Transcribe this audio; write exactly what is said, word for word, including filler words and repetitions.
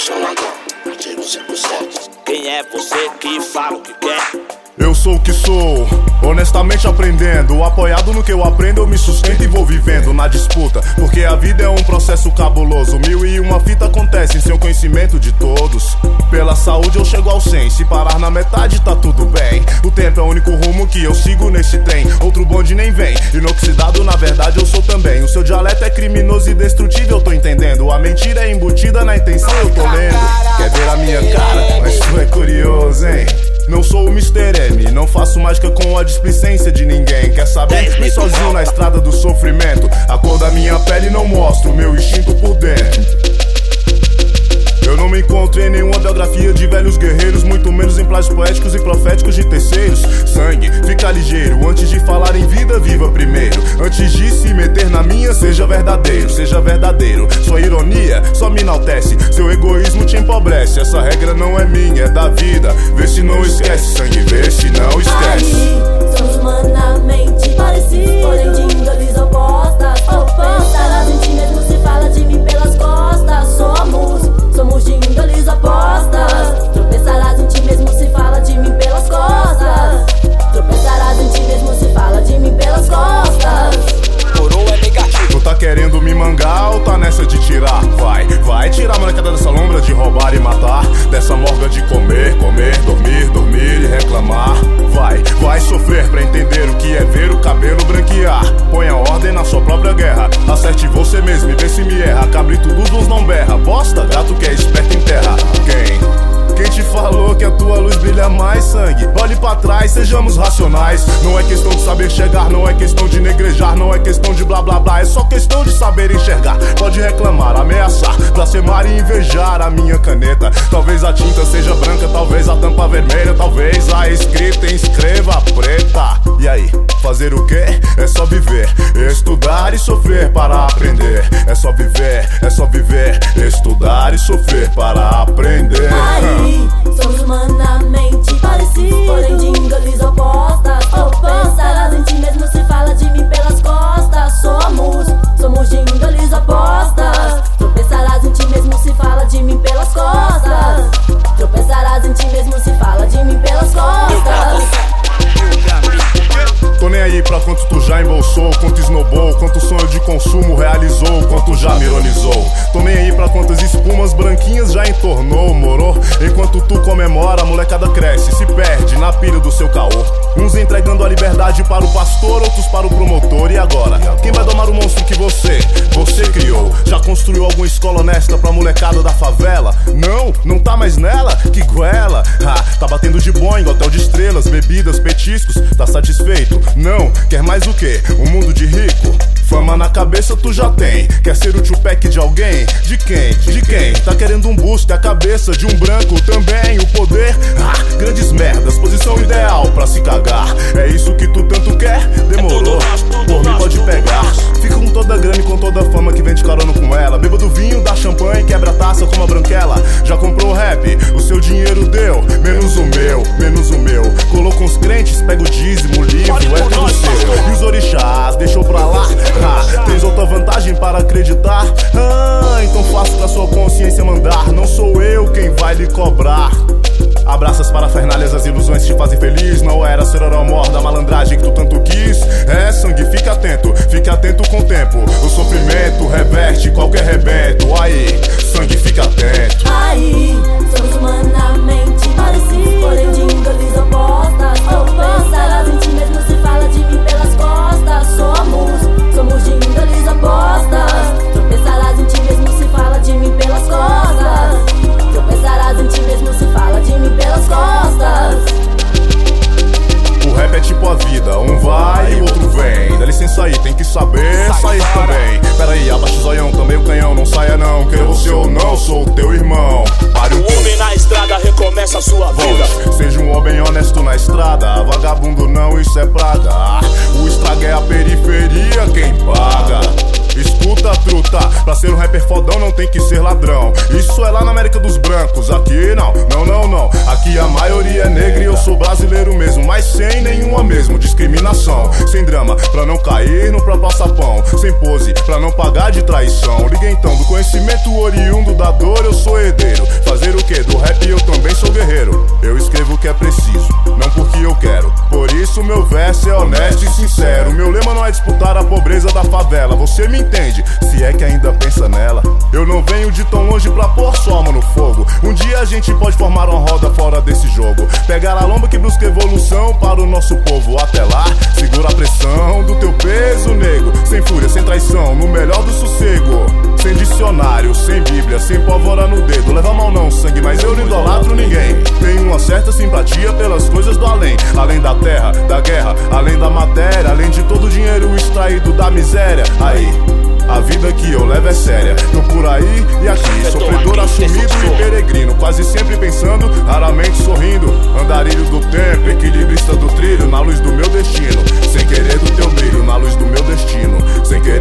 sou ladrão, ativo cinco sete. Quem é você que fala o que quer? Eu sou o que sou, honestamente aprendendo. Apoiado no que eu aprendo, eu me sustento e vou vivendo na disputa. Porque a vida é um processo cabuloso. Mil e uma fita acontecem sem o conhecimento de todos. Pela saúde eu chego ao cem, se parar na metade tá tudo bem. O tempo é o único rumo que eu sigo nesse trem. Outro bonde nem vem, inoxidado na verdade eu sou também. O seu dialeto é criminoso e destrutível, eu tô entendendo. A mentira é embutida na intenção, eu tô lendo. Quer ver a minha cara? Mas tu é curioso, hein? Não sou o mister M, não faço mágica com a displicência de ninguém. Quer saber? Me sozinho na estrada do sofrimento. A cor da minha pele não mostra o meu instinto por dentro. Eu não me encontro em nenhuma biografia de velhos guerreiros, muito menos em plágios poéticos e proféticos de terceiros. Sangue, fica ligeiro, antes de falar em vida, viva primeiro. Antes de se meter na minha, seja verdadeiro, seja verdadeiro. Sua ironia só me enaltece, seu egoísmo te empobrece. Essa regra não é minha, é da vida. Vê se não esquece, sangue, vê se não esquece. Aí, somos humanamente parecidos, porém de índoles opostas. Opostas, a gente mesmo se fala de mim pelas costas. Somos Somos de índoles opostas. Tropeçarás em ti mesmo se fala de mim pelas costas. Tropeçarás em ti mesmo se fala de mim pelas costas. Coroa é negativo. Tu tá querendo me mangar ou tá nessa de tirar? Vai, vai tirar a molecada dessa lombra de roubar e matar. Dessa morga de comer, comer, dormir, dormir e reclamar. Vai, vai sofrer pra entender o que é ver o cabelo branquear. Ponha ordem na sua própria guerra. Acerte você mesmo e vê se me erra. Cabrito dos uns não berra. Bosta, gato que é esperto em terra. Quem? Quem te falou que a tua luz brilha mais, sangue? Olhe pra trás, sejamos racionais. Não é questão de saber chegar, não é questão de negrejar, não é questão de blá blá blá, é só questão de saber enxergar. Pode reclamar, ameaçar, blasfemar e invejar a minha caneta. Talvez a tinta seja branca, talvez a tampa vermelha, talvez a escrita escreva preta. E aí, fazer o quê? É só viver, estudar e sofrer para aprender. É só viver, é só viver, estudar e sofrer para aprender. Aí, somos humanamente parecidos, porém de índoles opostas. Tropeçarás em ti mesmo se fala de mim pelas costas. Somos, somos de índoles opostas. Tropeçarás em ti mesmo se fala de mim pelas costas. Tropeçarás em ti mesmo se fala de mim pelas costas. Tô nem aí pra quanto tu já embolsou, quanto esnobou, quanto sonho de consumo realizou, quanto já me ironizou. Tô nem aí pra quantas espumas branquinhas já entornou, morou? Enquanto tu comemora, a molecada cresce, se perde na pilha do seu caô. Uns entregando a liberdade para o pastor, outros para o promotor. E agora? Quem vai domar o monstro que você, você criou? Já construiu alguma escola honesta pra molecada da favela? Não, não tá mais nela? Que goela! Ha, tá batendo de Boeing, hotel de estrelas, bebidas, petiscos. Tá satisfeito? Não, quer mais o quê? Um mundo de rico? Fama na cabeça tu já tem. Quer ser o Tupac de alguém? De quem? De quem? Tá querendo um busto, a cabeça de um branco também. O poder? Ah, grandes merdas, posição ideal pra se cagar. É isso que tu tanto quer? Demorou, por mim pode pegar. Fica com toda a grana e com toda a fama que vem de carona com ela. Beba do vinho, dá champanhe, quebra a taça como a branquela. Já comprou rap, o seu dinheiro deu. Menos o meu, menos o meu. Colocou os crentes, pega o dízimo, o livro, é tudo seu. E os orixás, deixou pra lá. Ah, tens outra vantagem para acreditar? Ah, então faça com a sua consciência mandar. Não sou eu quem vai lhe cobrar. Abraça as parafernálias, as ilusões que te fazem feliz. Não era ser amor da malandragem que tu tanto quis. É sangue, fica atento, fica atento com o tempo. O sofrimento reverte qualquer rebento. Aí, sangue, fica atento. Aí, somos humanamente parecidos, porém de índoles opostas. Tropeçarás em ti mesmo se fala de mim pelas costas. Somos, somos de índoles opostas. Tropeçarás em ti mesmo se fala de mim pelas costas. Tropeçarás em ti mesmo se fala de mim pelas costas. O rap é tipo a vida, um vai e outro vem. Dá licença aí, tem que saber sair também. Pera aí, abaixa o zoião, também o canhão. Não saia não, queira você ou não, sou teu irmão. Pare um pouco. O homem na estrada recomeça a sua vida. Volte, seja um homem honesto na estrada. Vagabundo não, isso é praga. O estrago é a periferia quem paga. Escuta, truta, pra Pra ser um rapper fodão não tem que ser ladrão. Isso é lá na América dos brancos, aqui não, não, não, não. Aqui a maioria é negra e eu sou brasileiro mesmo, mas sem nenhuma mesmo discriminação. Sem drama, pra não cair no próprio alçapão. Sem pose, pra não pagar de traição. Liga então, do conhecimento oriundo da dor eu sou herdeiro. Fazer o que? Do rap eu também sou guerreiro. Eu escrevo o que é preciso, não porque eu quero. Por isso meu verso é honesto e sincero. Meu lema não é disputar a pobreza da favela. Você me entende, se é que ainda pensa nela. Eu não venho de tão longe pra pôr sua alma no fogo. Um dia a gente pode formar uma roda fora desse jogo. Pegar a lomba que busca evolução para o nosso povo. Até lá, segura a pressão do teu peso, nego. Sem fúria, sem traição, no melhor do sossego. Sem dicionário, sem bíblia, sem pólvora no dedo. Leva mal não, sangue, mas eu não idolatro ninguém. Tenho uma certa simpatia pelas coisas do além. Além da terra, da guerra, além da matéria. Além de todo o dinheiro extraído da miséria. Aí, a vida que eu levo é séria. Tô por aí e aqui, sofredor assumido e peregrino. Quase sempre pensando, raramente sorrindo. Andarilho do tempo, equilibrista do trilho. Na luz do meu destino, sem querer do teu brilho. Na luz do meu destino, sem querer